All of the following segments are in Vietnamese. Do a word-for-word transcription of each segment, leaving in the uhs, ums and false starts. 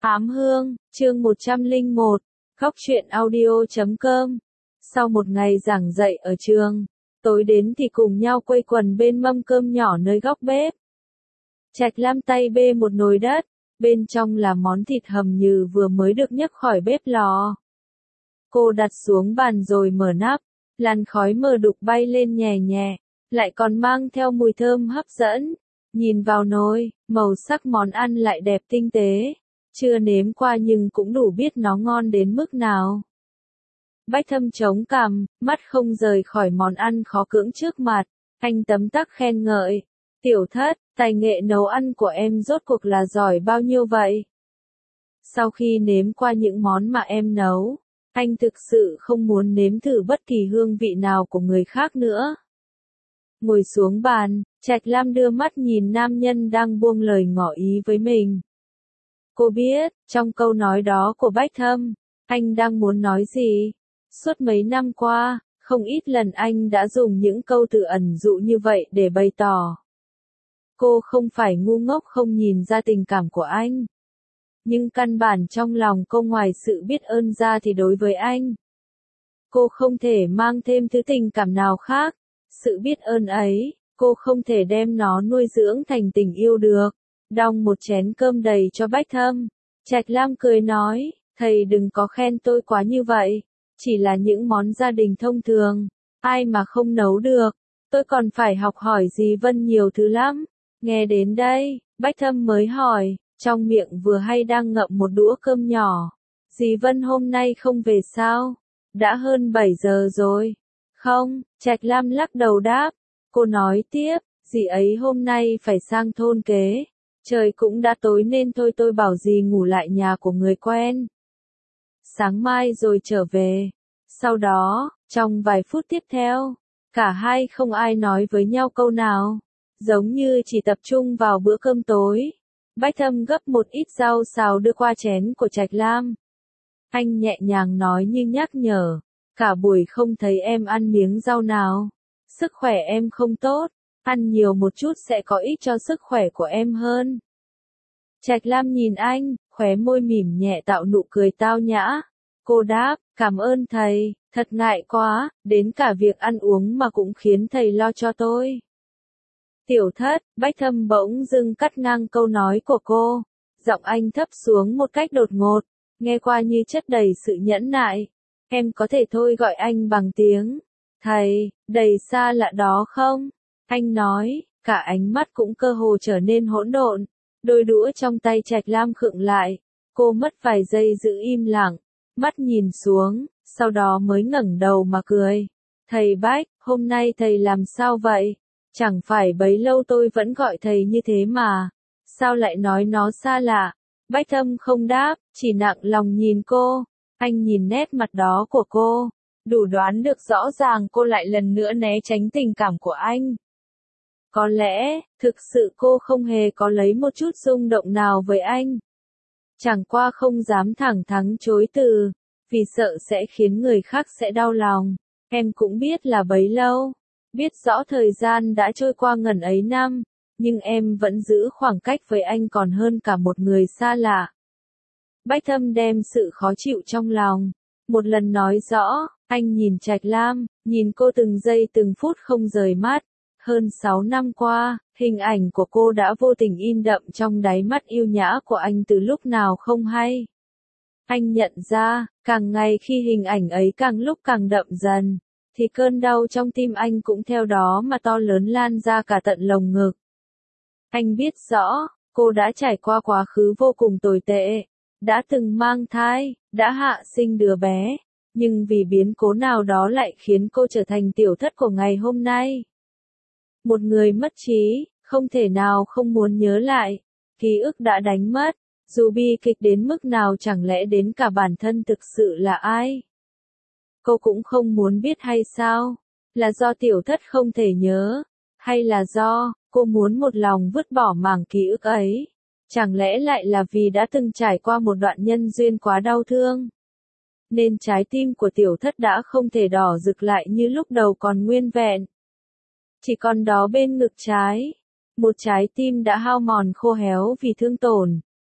Ám hương, chương một trăm lẻ một, Góc truyện audio chấm com. Sau một ngày giảng dạy ở trường, tối đến thì cùng nhau quây quần bên mâm cơm nhỏ nơi góc bếp. Trạch Lam tay bê một nồi đất, bên trong là món thịt hầm nhừ vừa mới được nhấc khỏi bếp lò. Cô đặt xuống bàn rồi mở nắp, làn khói mờ đục bay lên nhẹ nhẹ, lại còn mang theo mùi thơm hấp dẫn. Nhìn vào nồi, màu sắc món ăn lại đẹp tinh tế. Chưa nếm qua nhưng cũng đủ biết nó ngon đến mức nào. Bách Thâm chống cằm, mắt không rời khỏi món ăn khó cưỡng trước mặt. Anh tấm tắc khen ngợi. Tiểu Thất, tài nghệ nấu ăn của em rốt cuộc là giỏi bao nhiêu vậy? Sau khi nếm qua những món mà em nấu, anh thực sự không muốn nếm thử bất kỳ hương vị nào của người khác nữa. Ngồi xuống bàn, Trạch Lam đưa mắt nhìn nam nhân đang buông lời ngỏ ý với mình. Cô biết, trong câu nói đó của Bách Thâm, anh đang muốn nói gì. Suốt mấy năm qua, không ít lần anh đã dùng những câu từ ẩn dụ như vậy để bày tỏ. Cô không phải ngu ngốc không nhìn ra tình cảm của anh. Nhưng căn bản trong lòng cô ngoài sự biết ơn ra thì đối với anh, cô không thể mang thêm thứ tình cảm nào khác. Sự biết ơn ấy, cô không thể đem nó nuôi dưỡng thành tình yêu được. Đong một chén cơm đầy cho Bách Thâm, Trạch Lam cười nói, thầy đừng có khen tôi quá như vậy, chỉ là những món gia đình thông thường, ai mà không nấu được, tôi còn phải học hỏi dì Vân nhiều thứ lắm. Nghe đến đây, Bách Thâm mới hỏi, trong miệng vừa hay đang ngậm một đũa cơm nhỏ, dì Vân hôm nay không về sao? Đã hơn bảy giờ rồi. Không, Trạch Lam lắc đầu đáp, cô nói tiếp, dì ấy hôm nay phải sang thôn kế. Trời cũng đã tối nên thôi tôi bảo dì ngủ lại nhà của người quen. Sáng mai rồi trở về. Sau đó, trong vài phút tiếp theo, cả hai không ai nói với nhau câu nào. Giống như chỉ tập trung vào bữa cơm tối. Bách Thâm gấp một ít rau xào đưa qua chén của Trạch Lam. Anh nhẹ nhàng nói như nhắc nhở. Cả buổi không thấy em ăn miếng rau nào. Sức khỏe em không tốt. Ăn nhiều một chút sẽ có ích cho sức khỏe của em hơn. Trạch Lam nhìn anh, khóe môi mỉm nhẹ tạo nụ cười tao nhã. Cô đáp, cảm ơn thầy, thật ngại quá, đến cả việc ăn uống mà cũng khiến thầy lo cho tôi. Tiểu Thất, Bách Thâm bỗng dưng cắt ngang câu nói của cô. Giọng anh thấp xuống một cách đột ngột, nghe qua như chất đầy sự nhẫn nại. Em có thể thôi gọi anh bằng tiếng thầy, đầy xa lạ đó không? Anh nói, cả ánh mắt cũng cơ hồ trở nên hỗn độn. Đôi đũa trong tay Trạch Lam khựng lại. Cô mất vài giây giữ im lặng, mắt nhìn xuống, sau đó mới ngẩng đầu mà cười. Thầy Bách, hôm nay thầy làm sao vậy? Chẳng phải bấy lâu tôi vẫn gọi thầy như thế mà. Sao lại nói nó xa lạ? Bách Thâm không đáp, chỉ nặng lòng nhìn cô. Anh nhìn nét mặt đó của cô, đủ đoán được rõ ràng cô lại lần nữa né tránh tình cảm của anh. Có lẽ, thực sự cô không hề có lấy một chút rung động nào với anh. Chẳng qua không dám thẳng thắn chối từ, vì sợ sẽ khiến người khác sẽ đau lòng. Em cũng biết là bấy lâu, biết rõ thời gian đã trôi qua ngần ấy năm, nhưng em vẫn giữ khoảng cách với anh còn hơn cả một người xa lạ. Bách Thâm đem sự khó chịu trong lòng, một lần nói rõ, anh nhìn Trạch Lam, nhìn cô từng giây từng phút không rời mắt. Hơn sáu năm qua, hình ảnh của cô đã vô tình in đậm trong đáy mắt yêu nhã của anh từ lúc nào không hay. Anh nhận ra, càng ngày khi hình ảnh ấy càng lúc càng đậm dần, thì cơn đau trong tim anh cũng theo đó mà to lớn lan ra cả tận lồng ngực. Anh biết rõ, cô đã trải qua quá khứ vô cùng tồi tệ, đã từng mang thai, đã hạ sinh đứa bé, nhưng vì biến cố nào đó lại khiến cô trở thành tiểu thất của ngày hôm nay. Một người mất trí, không thể nào không muốn nhớ lại, ký ức đã đánh mất, dù bi kịch đến mức nào chẳng lẽ đến cả bản thân thực sự là ai. Cô cũng không muốn biết hay sao, là do tiểu thất không thể nhớ, hay là do, cô muốn một lòng vứt bỏ mảng ký ức ấy, chẳng lẽ lại là vì đã từng trải qua một đoạn nhân duyên quá đau thương. Nên trái tim của tiểu thất đã không thể đỏ rực lại như lúc đầu còn nguyên vẹn. Chỉ còn đó bên ngực trái, một trái tim đã hao mòn khô héo vì thương tổn,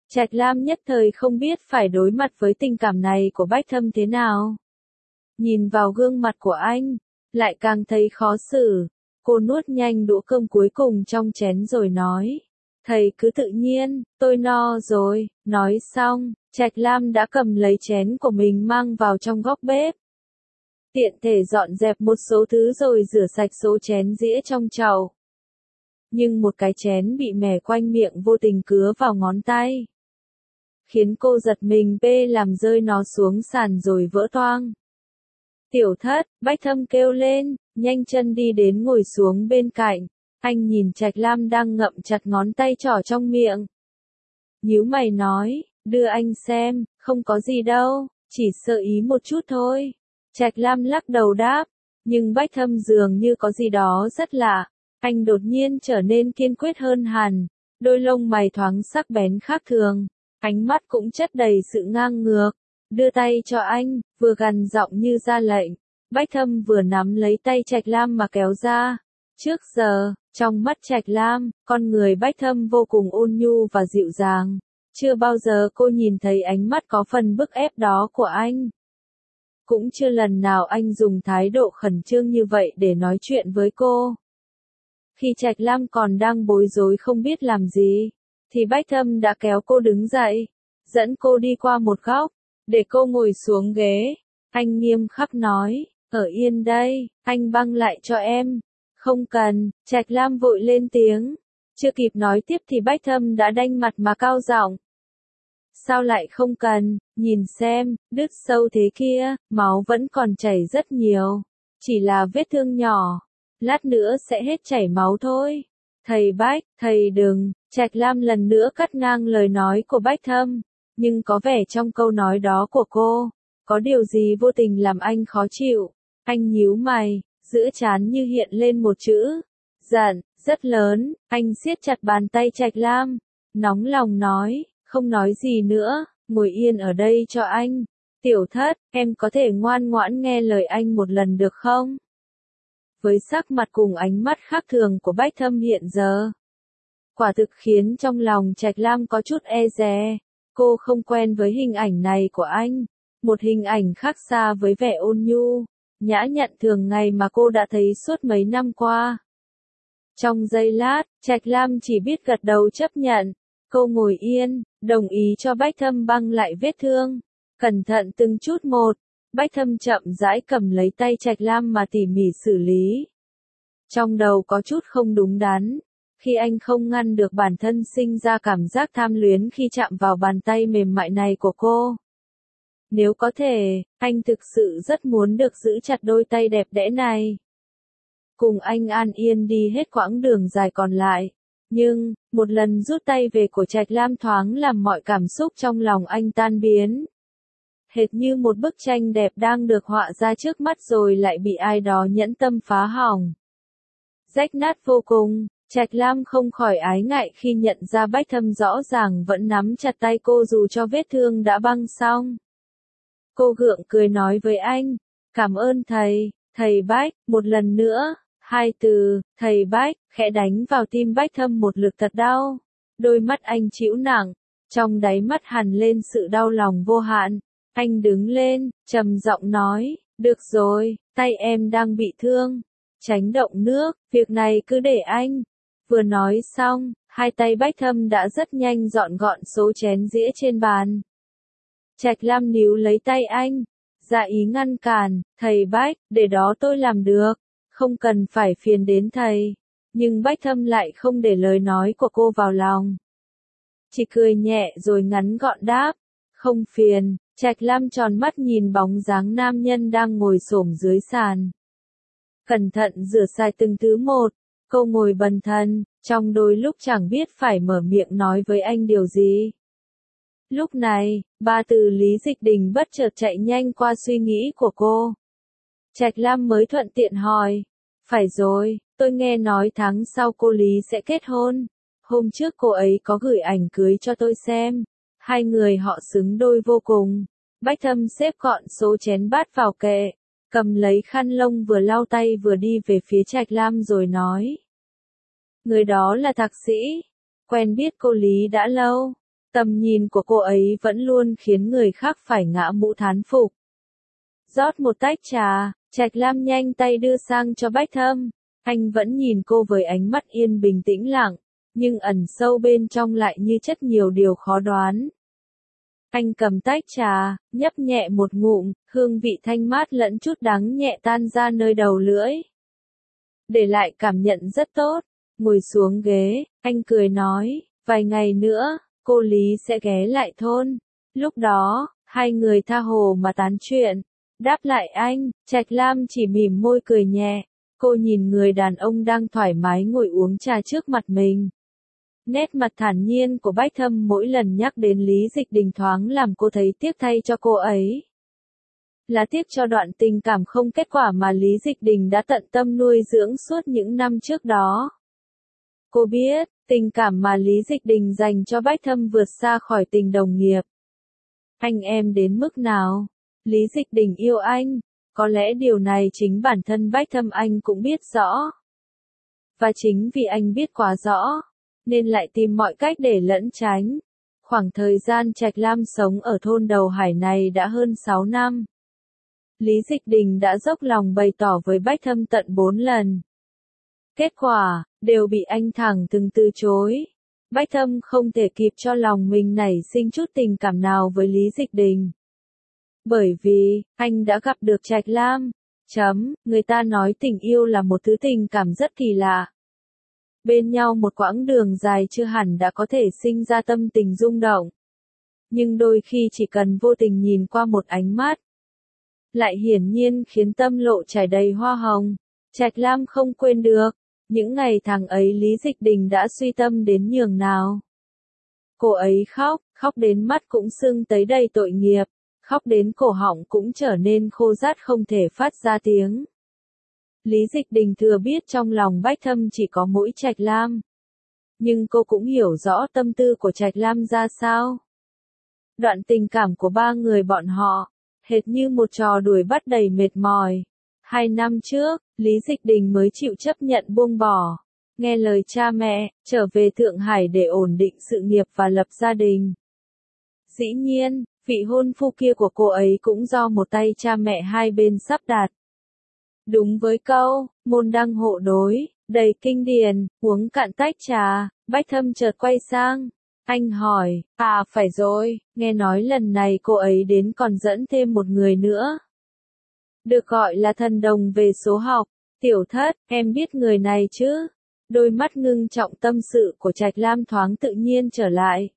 Trạch Lam nhất thời không biết phải đối mặt với tình cảm này của Bách Thâm thế nào. Nhìn vào gương mặt của anh, lại càng thấy khó xử. Cô nuốt nhanh đũa cơm cuối cùng trong chén rồi nói. Thầy cứ tự nhiên, tôi no rồi. Nói xong, Trạch Lam đã cầm lấy chén của mình mang vào trong góc bếp. Tiện thể dọn dẹp một số thứ rồi rửa sạch số chén dĩa trong chậu. Nhưng một cái chén bị mẻ quanh miệng vô tình cứa vào ngón tay. Khiến cô giật mình bê làm rơi nó xuống sàn rồi vỡ toang. Tiểu Thất, Bách Thâm kêu lên, nhanh chân đi đến ngồi xuống bên cạnh. Anh nhìn Trạch Lam đang ngậm chặt ngón tay trỏ trong miệng. Nhíu mày nói, đưa anh xem, không có gì đâu, chỉ sơ ý một chút thôi. Trạch Lam lắc đầu đáp, nhưng Bách Thâm dường như có gì đó rất lạ. Anh đột nhiên trở nên kiên quyết hơn hẳn, đôi lông mày thoáng sắc bén khác thường, ánh mắt cũng chất đầy sự ngang ngược. Đưa tay cho anh, vừa gằn giọng như ra lệnh. Bách Thâm vừa nắm lấy tay Trạch Lam mà kéo ra. Trước giờ, trong mắt Trạch Lam, con người Bách Thâm vô cùng ôn nhu và dịu dàng. Chưa bao giờ cô nhìn thấy ánh mắt có phần bức ép đó của anh. Cũng chưa lần nào anh dùng thái độ khẩn trương như vậy để nói chuyện với cô. Khi Trạch Lam còn đang bối rối không biết làm gì, thì Bách Thâm đã kéo cô đứng dậy, dẫn cô đi qua một góc, để cô ngồi xuống ghế. Anh nghiêm khắc nói, ở yên đây, anh băng lại cho em. Không cần, Trạch Lam vội lên tiếng. Chưa kịp nói tiếp thì Bách Thâm đã đanh mặt mà cao giọng. Sao lại không cần, nhìn xem, đứt sâu thế kia, máu vẫn còn chảy rất nhiều. Chỉ là vết thương nhỏ, lát nữa sẽ hết chảy máu thôi. Thầy Bách, thầy đừng, Trạch Lam lần nữa cắt ngang lời nói của Bách Thâm. Nhưng có vẻ trong câu nói đó của cô, có điều gì vô tình làm anh khó chịu. Anh nhíu mày, giữa trán như hiện lên một chữ, giận, rất lớn. Anh siết chặt bàn tay Trạch Lam, nóng lòng nói, không nói gì nữa, ngồi yên ở đây cho anh. Tiểu Thất, em có thể ngoan ngoãn nghe lời anh một lần được không? Với sắc mặt cùng ánh mắt khác thường của Bách Thâm hiện giờ, quả thực khiến trong lòng Trạch Lam có chút e dè. Cô không quen với hình ảnh này của anh, một hình ảnh khác xa với vẻ ôn nhu, nhã nhặn thường ngày mà cô đã thấy suốt mấy năm qua. Trong giây lát, Trạch Lam chỉ biết gật đầu chấp nhận. Cô ngồi yên, đồng ý cho Bách Thâm băng lại vết thương. Cẩn thận từng chút một, Bách Thâm chậm rãi cầm lấy tay Trạch Lam mà tỉ mỉ xử lý. Trong đầu có chút không đúng đắn, khi anh không ngăn được bản thân sinh ra cảm giác tham luyến khi chạm vào bàn tay mềm mại này của cô. Nếu có thể, anh thực sự rất muốn được giữ chặt đôi tay đẹp đẽ này. Cùng anh an yên đi hết quãng đường dài còn lại. Nhưng, một lần rút tay về của Trạch Lam thoáng làm mọi cảm xúc trong lòng anh tan biến. Hệt như một bức tranh đẹp đang được họa ra trước mắt rồi lại bị ai đó nhẫn tâm phá hỏng. Rách nát vô cùng, Trạch Lam không khỏi ái ngại khi nhận ra Bách Thâm rõ ràng vẫn nắm chặt tay cô dù cho vết thương đã băng xong. Cô gượng cười nói với anh, cảm ơn thầy, thầy Bách, một lần nữa. Hai từ, thầy Bách, khẽ đánh vào tim Bách Thâm một lực thật đau. Đôi mắt anh trĩu nặng, trong đáy mắt hằn lên sự đau lòng vô hạn. Anh đứng lên, trầm giọng nói, được rồi, tay em đang bị thương. Tránh động nước, việc này cứ để anh. Vừa nói xong, hai tay Bách Thâm đã rất nhanh dọn gọn số chén dĩa trên bàn. Trạch Lam níu lấy tay anh, dạ ý ngăn cản, thầy Bách, để đó tôi làm được. Không cần phải phiền đến thầy. Nhưng Bách Thâm lại không để lời nói của cô vào lòng. Chỉ cười nhẹ rồi ngắn gọn đáp. Không phiền. Trạch Lam tròn mắt nhìn bóng dáng nam nhân đang ngồi xổm dưới sàn. Cẩn thận rửa sạch từng thứ một. Cô ngồi bần thần, trong đôi lúc chẳng biết phải mở miệng nói với anh điều gì. Lúc này, ba từ Lý Dịch Đình bất chợt chạy nhanh qua suy nghĩ của cô. Trạch Lam mới thuận tiện hỏi. Phải rồi, tôi nghe nói tháng sau cô Lý sẽ kết hôn. Hôm trước cô ấy có gửi ảnh cưới cho tôi xem. Hai người họ xứng đôi vô cùng. Bách Thâm xếp gọn số chén bát vào kệ. Cầm lấy khăn lông vừa lau tay vừa đi về phía Trạch Lam rồi nói. Người đó là thạc sĩ. Quen biết cô Lý đã lâu. Tầm nhìn của cô ấy vẫn luôn khiến người khác phải ngã mũ thán phục. Rót một tách trà, Trạch Lam nhanh tay đưa sang cho Bách Thâm. Anh vẫn nhìn cô với ánh mắt yên bình tĩnh lặng, nhưng ẩn sâu bên trong lại như chất nhiều điều khó đoán. Anh cầm tách trà, nhấp nhẹ một ngụm, hương vị thanh mát lẫn chút đắng nhẹ tan ra nơi đầu lưỡi. Để lại cảm nhận rất tốt. Ngồi xuống ghế, anh cười nói, vài ngày nữa, cô Lý sẽ ghé lại thôn. Lúc đó, hai người tha hồ mà tán chuyện. Đáp lại anh, Trạch Lam chỉ mỉm môi cười nhẹ. Cô nhìn người đàn ông đang thoải mái ngồi uống trà trước mặt mình. Nét mặt thản nhiên của Bách Thâm mỗi lần nhắc đến Lý Dịch Đình thoáng làm cô thấy tiếc thay cho cô ấy. Là tiếc cho đoạn tình cảm không kết quả mà Lý Dịch Đình đã tận tâm nuôi dưỡng suốt những năm trước đó. Cô biết, tình cảm mà Lý Dịch Đình dành cho Bách Thâm vượt xa khỏi tình đồng nghiệp. Anh em đến mức nào? Lý Dịch Đình yêu anh, có lẽ điều này chính bản thân Bách Thâm anh cũng biết rõ. Và chính vì anh biết quá rõ, nên lại tìm mọi cách để lẩn tránh. Khoảng thời gian Trạch Lam sống ở thôn đầu hải này đã hơn sáu năm. Lý Dịch Đình đã dốc lòng bày tỏ với Bách Thâm tận bốn lần. Kết quả, đều bị anh thẳng thừng từ chối. Bách Thâm không thể kịp cho lòng mình nảy sinh chút tình cảm nào với Lý Dịch Đình. Bởi vì, anh đã gặp được Trạch Lam. Chấm, người ta nói tình yêu là một thứ tình cảm rất kỳ lạ. Bên nhau một quãng đường dài chưa hẳn đã có thể sinh ra tâm tình rung động. Nhưng đôi khi chỉ cần vô tình nhìn qua một ánh mắt, lại hiển nhiên khiến tâm lộ trải đầy hoa hồng. Trạch Lam không quên được, những ngày tháng ấy Lý Dịch Đình đã suy tâm đến nhường nào. Cô ấy khóc, khóc đến mắt cũng sưng tấy đầy tội nghiệp, khóc đến cổ họng cũng trở nên khô rát không thể phát ra tiếng. Lý Dịch Đình thừa biết trong lòng Bách Thâm chỉ có mỗi Trạch Lam. Nhưng cô cũng hiểu rõ tâm tư của Trạch Lam ra sao. Đoạn tình cảm của ba người bọn họ, hệt như một trò đuổi bắt đầy mệt mỏi. Hai năm trước, Lý Dịch Đình mới chịu chấp nhận buông bỏ, nghe lời cha mẹ, trở về Thượng Hải để ổn định sự nghiệp và lập gia đình. Dĩ nhiên, vị hôn phu kia của cô ấy cũng do một tay cha mẹ hai bên sắp đặt. Đúng với câu, môn đăng hộ đối, đầy kinh điển, uống cạn tách trà, Bách Thâm chợt quay sang. Anh hỏi, à phải rồi, nghe nói lần này cô ấy đến còn dẫn thêm một người nữa. Được gọi là thần đồng về số học, Tiểu Thất, em biết người này chứ? Đôi mắt ngưng trọng tâm sự của Trạch Lam thoáng tự nhiên trở lại.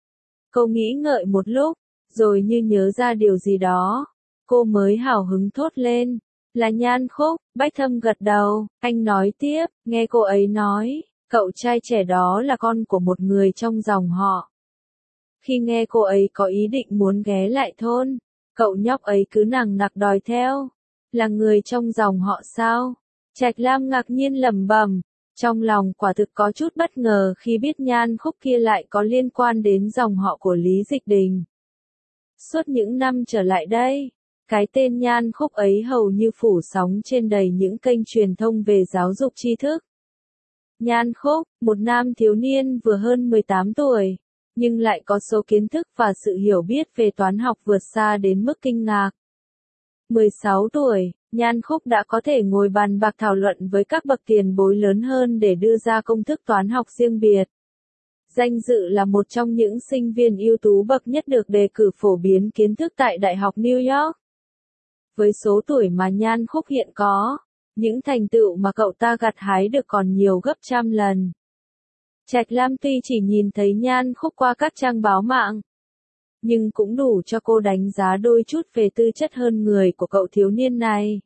Cô nghĩ ngợi một lúc, rồi như nhớ ra điều gì đó. Cô mới hào hứng thốt lên. Là Nhan Khúc. Bách Thâm gật đầu, anh nói tiếp, nghe cô ấy nói, cậu trai trẻ đó là con của một người trong dòng họ. Khi nghe cô ấy có ý định muốn ghé lại thôn, cậu nhóc ấy cứ nằng nặc đòi theo. Là người trong dòng họ sao? Trạch Lam ngạc nhiên lẩm bẩm, trong lòng quả thực có chút bất ngờ khi biết Nhan Khúc kia lại có liên quan đến dòng họ của Lý Dịch Đình. Suốt những năm trở lại đây, cái tên Nhan Khúc ấy hầu như phủ sóng trên đầy những kênh truyền thông về giáo dục tri thức. Nhan Khúc, một nam thiếu niên vừa hơn mười tám tuổi, nhưng lại có số kiến thức và sự hiểu biết về toán học vượt xa đến mức kinh ngạc. mười sáu tuổi, Nhan Khúc đã có thể ngồi bàn bạc thảo luận với các bậc tiền bối lớn hơn để đưa ra công thức toán học riêng biệt. Danh dự là một trong những sinh viên ưu tú bậc nhất được đề cử phổ biến kiến thức tại Đại học New York. Với số tuổi mà Nhan Khúc hiện có, những thành tựu mà cậu ta gặt hái được còn nhiều gấp trăm lần. Trạch Lam tuy chỉ nhìn thấy Nhan Khúc qua các trang báo mạng, nhưng cũng đủ cho cô đánh giá đôi chút về tư chất hơn người của cậu thiếu niên này.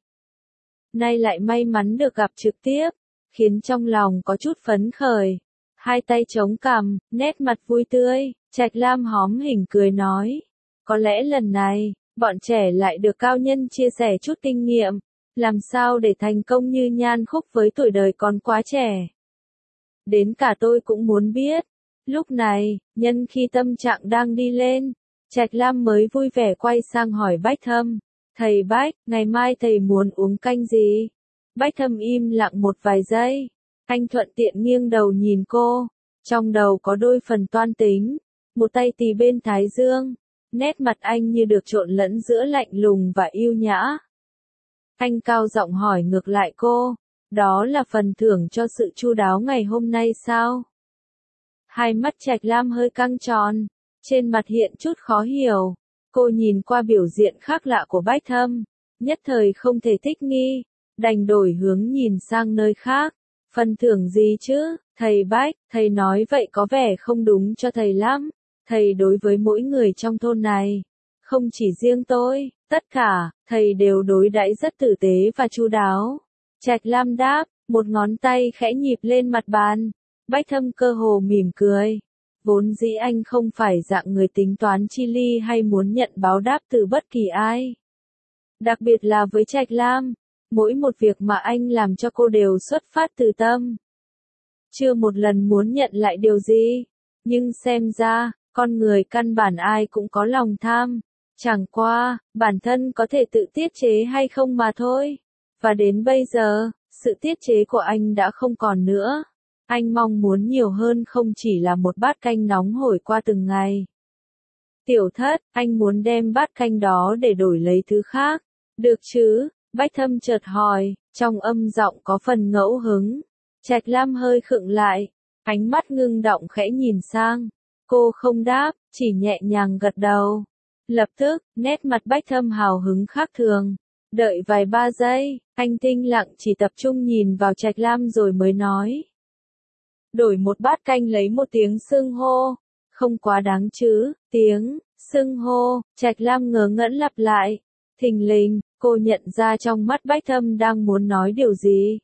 Nay lại may mắn được gặp trực tiếp, khiến trong lòng có chút phấn khởi. Hai tay chống cằm, nét mặt vui tươi, Trạch Lam hóm hỉnh cười nói. Có lẽ lần này, bọn trẻ lại được cao nhân chia sẻ chút kinh nghiệm, làm sao để thành công như Nhan Khúc với tuổi đời còn quá trẻ. Đến cả tôi cũng muốn biết. Lúc này, nhân khi tâm trạng đang đi lên, Trạch Lam mới vui vẻ quay sang hỏi Bách Thâm. Thầy Bách, ngày mai thầy muốn uống canh gì? Bách Thâm im lặng một vài giây. Anh thuận tiện nghiêng đầu nhìn cô. Trong đầu có đôi phần toan tính. một tay tì bên thái dương, nét mặt anh như được trộn lẫn giữa lạnh lùng và yêu nhã. Anh cao giọng hỏi ngược lại cô, đó là phần thưởng cho sự chu đáo ngày hôm nay sao? Hai mắt Trạch Lam hơi căng tròn, trên mặt hiện chút khó hiểu. Cô nhìn qua biểu diện khác lạ của Bách Thâm, nhất thời không thể thích nghi, đành đổi hướng nhìn sang nơi khác. Phần thưởng gì chứ, thầy Bách, thầy nói vậy có vẻ không đúng cho thầy lắm. Thầy đối với mỗi người trong thôn này, không chỉ riêng tôi, tất cả, thầy đều đối đãi rất tử tế và chu đáo. Trạch Lam đáp, một ngón tay khẽ nhịp lên mặt bàn. Bách Thâm cơ hồ mỉm cười. Vốn dĩ anh không phải dạng người tính toán chi ly hay muốn nhận báo đáp từ bất kỳ ai. Đặc biệt là với Trạch Lam, mỗi một việc mà anh làm cho cô đều xuất phát từ tâm. Chưa một lần muốn nhận lại điều gì, nhưng xem ra, con người căn bản ai cũng có lòng tham. Chẳng qua, bản thân có thể tự tiết chế hay không mà thôi. Và đến bây giờ, sự tiết chế của anh đã không còn nữa. Anh mong muốn nhiều hơn không chỉ là một bát canh nóng hổi qua từng ngày. Tiểu Thất, anh muốn đem bát canh đó để đổi lấy thứ khác. Được chứ? Bách Thâm chợt hỏi, trong âm giọng có phần ngẫu hứng. Trạch Lam hơi khựng lại, ánh mắt ngưng động khẽ nhìn sang. Cô không đáp, chỉ nhẹ nhàng gật đầu. Lập tức, nét mặt Bách Thâm hào hứng khác thường. Đợi vài ba giây, anh tĩnh lặng chỉ tập trung nhìn vào Trạch Lam rồi mới nói. Đổi một bát canh lấy một tiếng xưng hô. Không quá đáng chứ, tiếng, xưng hô, Trạch Lam ngớ ngẩn lặp lại. Thình lình, cô nhận ra trong mắt Bách Thâm đang muốn nói điều gì.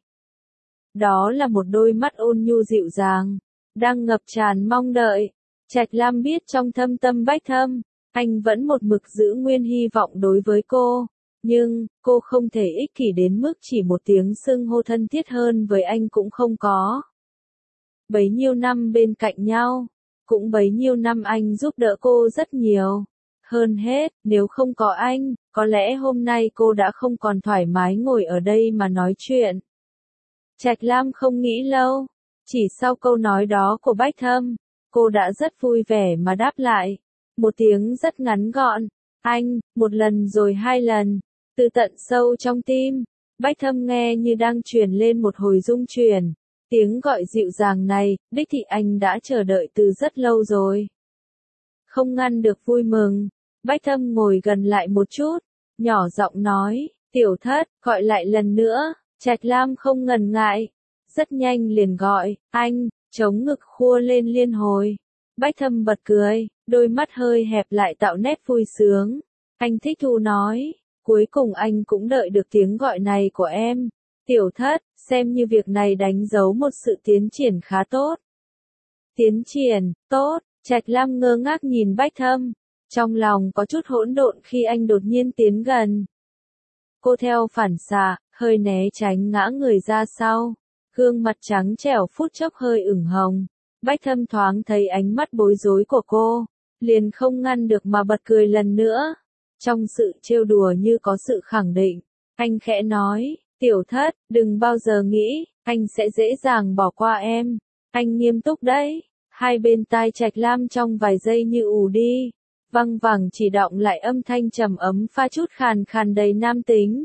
Đó là một đôi mắt ôn nhu dịu dàng, đang ngập tràn mong đợi. Trạch Lam biết trong thâm tâm Bách Thâm, anh vẫn một mực giữ nguyên hy vọng đối với cô. Nhưng, cô không thể ích kỷ đến mức chỉ một tiếng xưng hô thân thiết hơn với anh cũng không có. Bấy nhiêu năm bên cạnh nhau, cũng bấy nhiêu năm anh giúp đỡ cô rất nhiều. Hơn hết, nếu không có anh, có lẽ hôm nay cô đã không còn thoải mái ngồi ở đây mà nói chuyện. Trạch Lam không nghĩ lâu, chỉ sau câu nói đó của Bách Thâm, cô đã rất vui vẻ mà đáp lại. Một tiếng rất ngắn gọn, anh, một lần rồi hai lần, từ tận sâu trong tim. Bách Thâm nghe như đang truyền lên một hồi rung chuyển. Tiếng gọi dịu dàng này, đích thị anh đã chờ đợi từ rất lâu rồi. Không ngăn được vui mừng, Bách Thâm ngồi gần lại một chút, nhỏ giọng nói, Tiểu Thất, gọi lại lần nữa. Trạch Lam không ngần ngại, rất nhanh liền gọi, anh, chống ngực khua lên liên hồi. Bách Thâm bật cười, đôi mắt hơi hẹp lại tạo nét vui sướng. Anh thích thú nói, cuối cùng anh cũng đợi được tiếng gọi này của em. Tiểu Thất, xem như việc này đánh dấu một sự tiến triển khá tốt. Tiến triển, tốt, Trạch Lam ngơ ngác nhìn Bách Thâm, trong lòng có chút hỗn độn khi anh đột nhiên tiến gần. Cô theo phản xạ, hơi né tránh ngã người ra sau, gương mặt trắng trẻo phút chốc hơi ửng hồng. Bách Thâm thoáng thấy ánh mắt bối rối của cô, liền không ngăn được mà bật cười lần nữa. Trong sự trêu đùa như có sự khẳng định, anh khẽ nói, Tiểu Thất, đừng bao giờ nghĩ, anh sẽ dễ dàng bỏ qua em. Anh nghiêm túc đấy. Hai bên tai Trạch Lam trong vài giây như ù đi, văng vẳng chỉ đọng lại âm thanh trầm ấm pha chút khàn khàn đầy nam tính.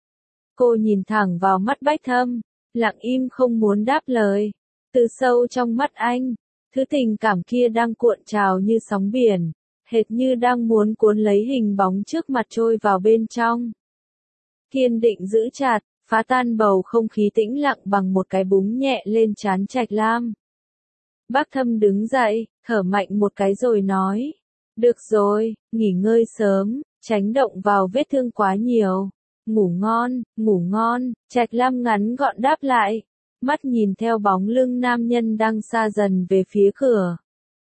Cô nhìn thẳng vào mắt Bách Thâm, lặng im không muốn đáp lời. Từ sâu trong mắt anh, thứ tình cảm kia đang cuộn trào như sóng biển, hệt như đang muốn cuốn lấy hình bóng trước mặt trôi vào bên trong. Kiên định giữ chặt, phá tan bầu không khí tĩnh lặng bằng một cái búng nhẹ lên trán Trạch Lam. Bác Thâm đứng dậy, thở mạnh một cái rồi nói, được rồi, nghỉ ngơi sớm, tránh động vào vết thương quá nhiều. Ngủ ngon, ngủ ngon, Trạch Lam ngắn gọn đáp lại, mắt nhìn theo bóng lưng nam nhân đang xa dần về phía cửa.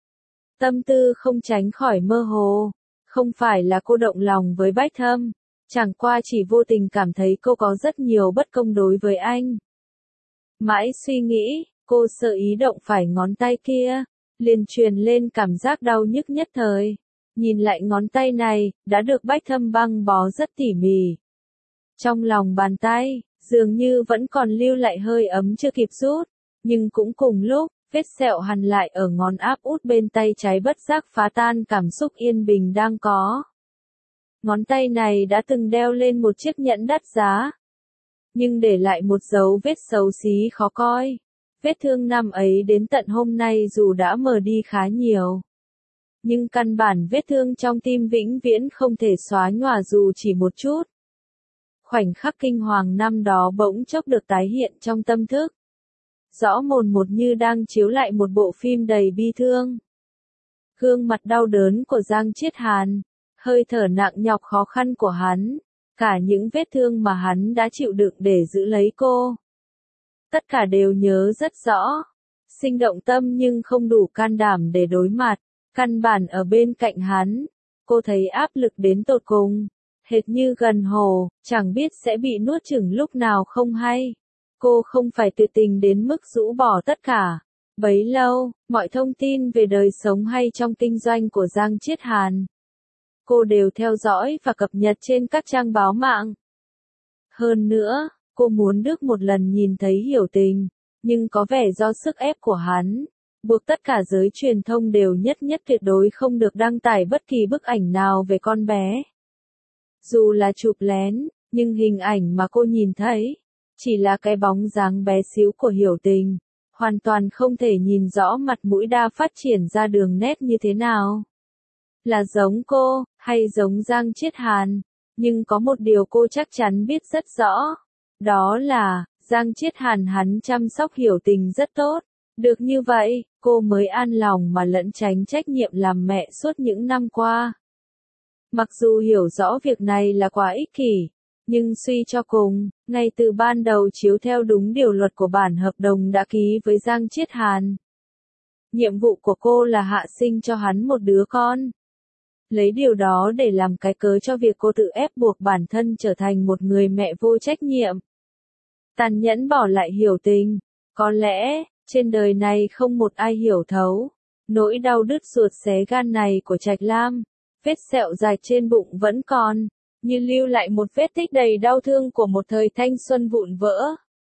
Tâm tư không tránh khỏi mơ hồ, không phải là cô động lòng với Bách Thâm, chẳng qua chỉ vô tình cảm thấy cô có rất nhiều bất công đối với anh. Mãi suy nghĩ, cô sợ ý động phải ngón tay kia, liền truyền lên cảm giác đau nhức nhất thời. Nhìn lại ngón tay này, đã được Bách Thâm băng bó rất tỉ mỉ. Trong lòng bàn tay, dường như vẫn còn lưu lại hơi ấm chưa kịp rút, nhưng cũng cùng lúc, Vết sẹo hằn lại ở ngón áp út bên tay trái bất giác phá tan cảm xúc yên bình đang có. Ngón tay này đã từng đeo lên một chiếc nhẫn đắt giá, nhưng để lại một dấu vết xấu xí khó coi. Vết thương năm ấy đến tận hôm nay dù đã mờ đi khá nhiều, nhưng căn bản vết thương trong tim vĩnh viễn không thể xóa nhòa dù chỉ một chút. Khoảnh khắc kinh hoàng năm đó bỗng chốc được tái hiện trong tâm thức, rõ mồn một như đang chiếu lại một bộ phim đầy bi thương. Gương mặt đau đớn của Giang Chiết Hàn, hơi thở nặng nhọc khó khăn của hắn, cả những vết thương mà hắn đã chịu đựng để giữ lấy cô. Tất cả đều nhớ rất rõ. Sinh động tâm nhưng không đủ can đảm để đối mặt. Căn bản ở bên cạnh hắn, cô thấy áp lực đến tột cùng, hệt như gần hồ, chẳng biết sẽ bị nuốt chửng lúc nào không hay. Cô không phải tuyệt tình đến mức rũ bỏ tất cả. Bấy lâu, mọi thông tin về đời sống hay trong kinh doanh của Giang Chiết Hàn, cô đều theo dõi và cập nhật trên các trang báo mạng. Hơn nữa, cô muốn được một lần nhìn thấy Hiểu Tình, nhưng có vẻ do sức ép của hắn, buộc tất cả giới truyền thông đều nhất nhất tuyệt đối không được đăng tải bất kỳ bức ảnh nào về con bé. Dù là chụp lén, nhưng hình ảnh mà cô nhìn thấy, chỉ là cái bóng dáng bé xíu của Hiểu Tình, hoàn toàn không thể nhìn rõ mặt mũi đa phát triển ra đường nét như thế nào. Là giống cô, hay giống Giang Chiết Hàn, nhưng có một điều cô chắc chắn biết rất rõ. Đó là, Giang Chiết Hàn hắn chăm sóc Hiểu Tình rất tốt. Được như vậy, cô mới an lòng mà lẫn tránh trách nhiệm làm mẹ suốt những năm qua. Mặc dù hiểu rõ việc này là quá ích kỷ, nhưng suy cho cùng, ngay từ ban đầu chiếu theo đúng điều luật của bản hợp đồng đã ký với Giang Chiết Hàn. Nhiệm vụ của cô là hạ sinh cho hắn một đứa con. Lấy điều đó để làm cái cớ cho việc cô tự ép buộc bản thân trở thành một người mẹ vô trách nhiệm. Tàn nhẫn bỏ lại Hiểu Tình. Có lẽ, trên đời này không một ai hiểu thấu nỗi đau đứt ruột xé gan này của Trạch Lam. Vết sẹo dài trên bụng vẫn còn, như lưu lại một vết tích đầy đau thương của một thời thanh xuân vụn vỡ.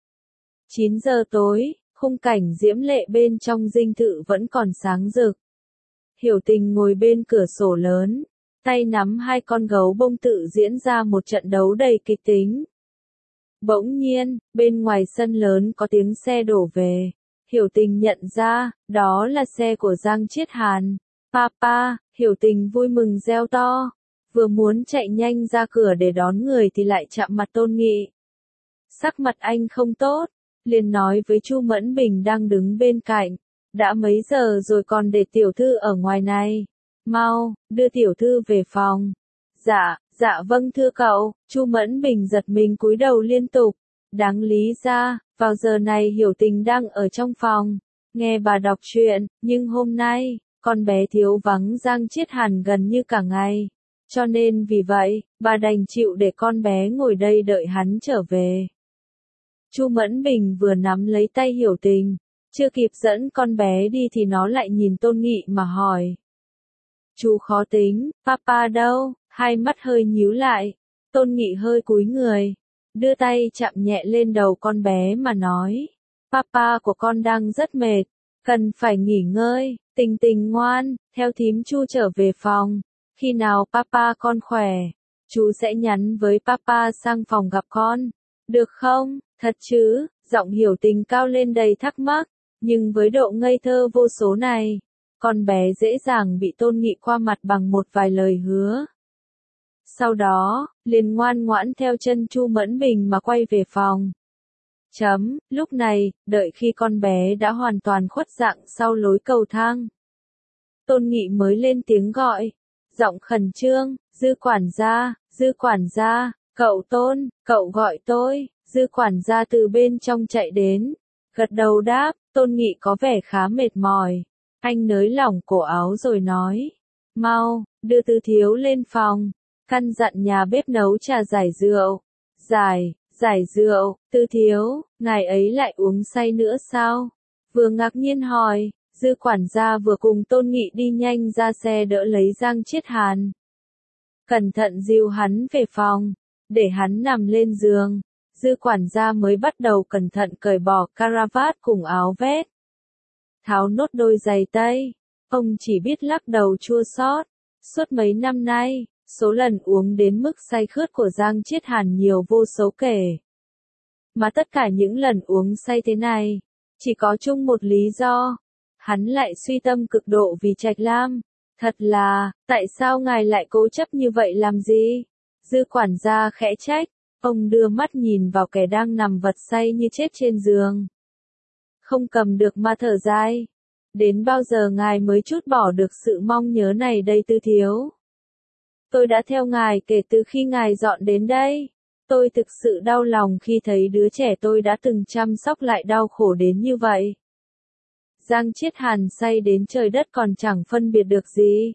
chín giờ tối, khung cảnh diễm lệ bên trong dinh thự vẫn còn sáng rực. Hiểu Tình ngồi bên cửa sổ lớn, tay nắm hai con gấu bông tự diễn ra một trận đấu đầy kịch tính. Bỗng nhiên, bên ngoài sân lớn có tiếng xe đổ về. Hiểu Tình nhận ra, đó là xe của Giang Chiết Hàn. Papa, Hiểu Tình vui mừng reo to. Vừa muốn chạy nhanh ra cửa để đón người thì lại chạm mặt Tôn Nghị. Sắc mặt anh không tốt, liền nói với Chu Mẫn Bình đang đứng bên cạnh. Đã mấy giờ rồi còn để tiểu thư ở ngoài này. Mau, đưa tiểu thư về phòng. Dạ, dạ vâng thưa cậu. Chu Mẫn Bình giật mình cúi đầu liên tục. Đáng lý ra, vào giờ này Hiểu Tình đang ở trong phòng, nghe bà đọc truyện, nhưng hôm nay, con bé thiếu vắng Giang Chiết Hàn gần như cả ngày. Cho nên vì vậy, bà đành chịu để con bé ngồi đây đợi hắn trở về. Chu Mẫn Bình vừa nắm lấy tay Hiểu Tình, chưa kịp dẫn con bé đi thì nó lại nhìn Tôn Nghị mà hỏi. Chú khó tính, papa đâu? Hai mắt hơi nhíu lại, Tôn Nghị hơi cúi người, đưa tay chạm nhẹ lên đầu con bé mà nói. Papa của con đang rất mệt, cần phải nghỉ ngơi. Tình Tình ngoan, theo thím Chu trở về phòng. Khi nào papa con khỏe, chú sẽ nhắn với papa sang phòng gặp con. Được không? Thật chứ? Giọng Hiểu Tình cao lên đầy thắc mắc, nhưng với độ ngây thơ vô số này, con bé dễ dàng bị Tôn Nghị qua mặt bằng một vài lời hứa. Sau đó, liền ngoan ngoãn theo chân Chu Mẫn Bình mà quay về phòng. Chấm, lúc này, đợi khi con bé đã hoàn toàn khuất dạng sau lối cầu thang, Tôn Nghị mới lên tiếng gọi, giọng khẩn trương, Dư quản gia, Dư quản gia, cậu Tôn, cậu gọi tôi. Dư quản gia từ bên trong chạy đến, gật đầu đáp. Tôn Nghị có vẻ khá mệt mỏi, anh nới lỏng cổ áo rồi nói, mau, đưa Tư thiếu lên phòng, căn dặn nhà bếp nấu trà giải rượu. Giải, giải rượu, Tư thiếu, ngài ấy lại uống say nữa sao? Vừa ngạc nhiên hỏi, Dư quản gia vừa cùng Tôn Nghị đi nhanh ra xe đỡ lấy Giang Chiết Hàn. Cẩn thận dìu hắn về phòng, để hắn nằm lên giường. Dư quản gia mới bắt đầu cẩn thận cởi bỏ caravat cùng áo vest. tháo nốt đôi giày tây. Ông chỉ biết lắc đầu chua xót. Suốt mấy năm nay, số lần uống đến mức say khướt của Giang Chiết Hàn nhiều vô số kể. Mà tất cả những lần uống say thế này, chỉ có chung một lý do. Hắn lại suy tâm cực độ vì Trạch Lam. Thật là, tại sao ngài lại cố chấp như vậy làm gì? Dư quản gia khẽ trách. Ông đưa mắt nhìn vào kẻ đang nằm vật say như chết trên giường. Không cầm được mà thở dài. Đến bao giờ ngài mới trút bỏ được sự mong nhớ này đây Tư Thiếu? Tôi đã theo ngài kể từ khi ngài dọn đến đây. Tôi thực sự đau lòng khi thấy đứa trẻ tôi đã từng chăm sóc lại đau khổ đến như vậy. Giang Chiết Hàn say đến trời đất còn chẳng phân biệt được gì.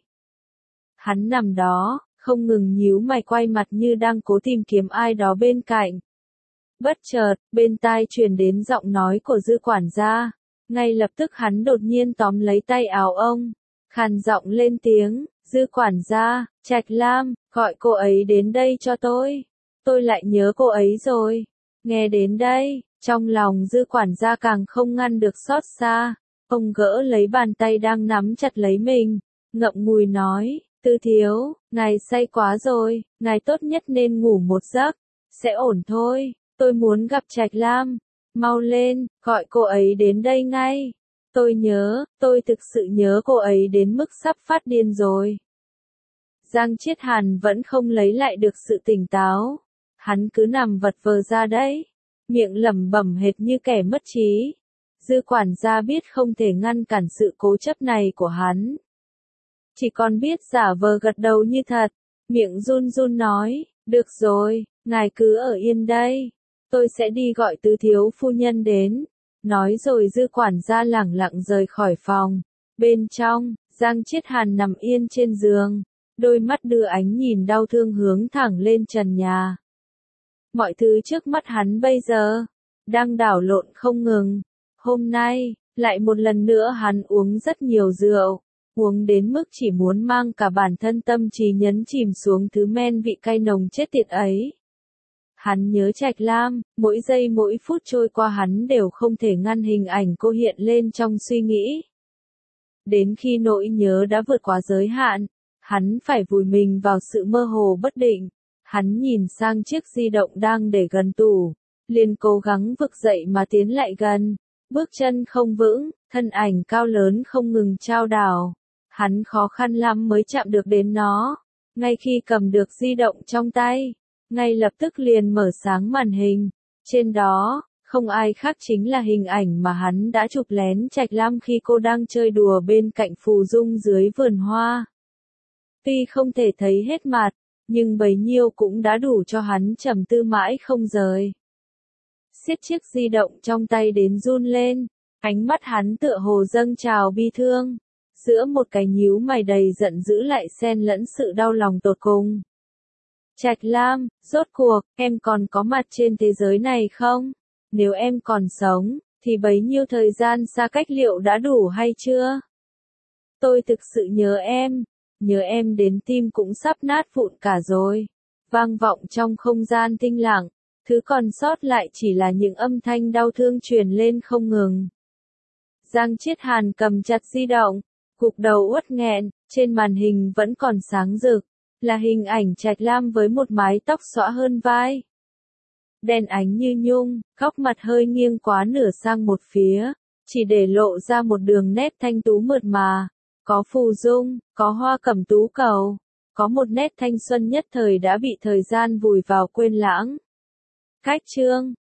Hắn nằm đó, không ngừng nhíu mày quay mặt như đang cố tìm kiếm ai đó bên cạnh. Bất chợt, bên tai truyền đến giọng nói của Dư quản gia. Ngay lập tức hắn đột nhiên tóm lấy tay áo ông, khàn giọng lên tiếng, Dư quản gia, Trạch Lam, gọi cô ấy đến đây cho tôi. Tôi lại nhớ cô ấy rồi. Nghe đến đây, trong lòng Dư quản gia càng không ngăn được xót xa. Ông gỡ lấy bàn tay đang nắm chặt lấy mình, ngậm ngùi nói, Tư Thiếu, ngài say quá rồi, ngài tốt nhất nên ngủ một giấc, sẽ ổn thôi, tôi muốn gặp Trạch Lam, mau lên, gọi cô ấy đến đây ngay. Tôi nhớ, tôi thực sự nhớ cô ấy đến mức sắp phát điên rồi. Giang Chiết Hàn vẫn không lấy lại được sự tỉnh táo, hắn cứ nằm vật vờ ra đấy, miệng lẩm bẩm hệt như kẻ mất trí. Dư quản gia biết không thể ngăn cản sự cố chấp này của hắn. Chỉ còn biết giả vờ gật đầu như thật, miệng run run nói, được rồi, ngài cứ ở yên đây, tôi sẽ đi gọi Tứ Thiếu phu nhân đến. Nói rồi Dư quản gia lẳng lặng rời khỏi phòng. Bên trong, Giang Chiết Hàn nằm yên trên giường, đôi mắt đưa ánh nhìn đau thương hướng thẳng lên trần nhà. Mọi thứ trước mắt hắn bây giờ đang đảo lộn không ngừng. Hôm nay, lại một lần nữa hắn uống rất nhiều rượu, uống đến mức chỉ muốn mang cả bản thân tâm trí nhấn chìm xuống thứ men vị cay nồng chết tiệt ấy. Hắn nhớ Trạch Lam, mỗi giây mỗi phút trôi qua hắn đều không thể ngăn hình ảnh cô hiện lên trong suy nghĩ. Đến khi nỗi nhớ đã vượt quá giới hạn, hắn phải vùi mình vào sự mơ hồ bất định. Hắn nhìn sang chiếc di động đang để gần tủ, liền cố gắng vực dậy mà tiến lại gần. Bước chân không vững, thân ảnh cao lớn không ngừng chao đảo. Hắn khó khăn lắm mới chạm được đến nó. Ngay khi cầm được di động trong tay, ngay lập tức liền mở sáng màn hình. Trên đó, không ai khác chính là hình ảnh mà hắn đã chụp lén Trạch Lam khi cô đang chơi đùa bên cạnh Phù Dung dưới vườn hoa. Tuy không thể thấy hết mặt, nhưng bấy nhiêu cũng đã đủ cho hắn trầm tư mãi không rời. Siết chiếc di động trong tay đến run lên, ánh mắt hắn tựa hồ dâng trào bi thương, giữa một cái nhíu mày đầy giận dữ lại xen lẫn sự đau lòng tột cùng. Trạch Lam, rốt cuộc, em còn có mặt trên thế giới này không? Nếu em còn sống, thì bấy nhiêu thời gian xa cách liệu đã đủ hay chưa? Tôi thực sự nhớ em, nhớ em đến tim cũng sắp nát vụn cả rồi. Vang vọng trong không gian tĩnh lặng. Thứ còn sót lại chỉ là những âm thanh đau thương truyền lên không ngừng. Giang Chiết Hàn cầm chặt di động, gục đầu uất nghẹn, trên màn hình vẫn còn sáng rực, là hình ảnh Trạch Lam với một mái tóc xõa hơn vai. Đen ánh như nhung, góc mặt hơi nghiêng quá nửa sang một phía, chỉ để lộ ra một đường nét thanh tú mượt mà, có phù dung, có hoa cẩm tú cầu, có một nét thanh xuân nhất thời đã bị thời gian vùi vào quên lãng. Cách chương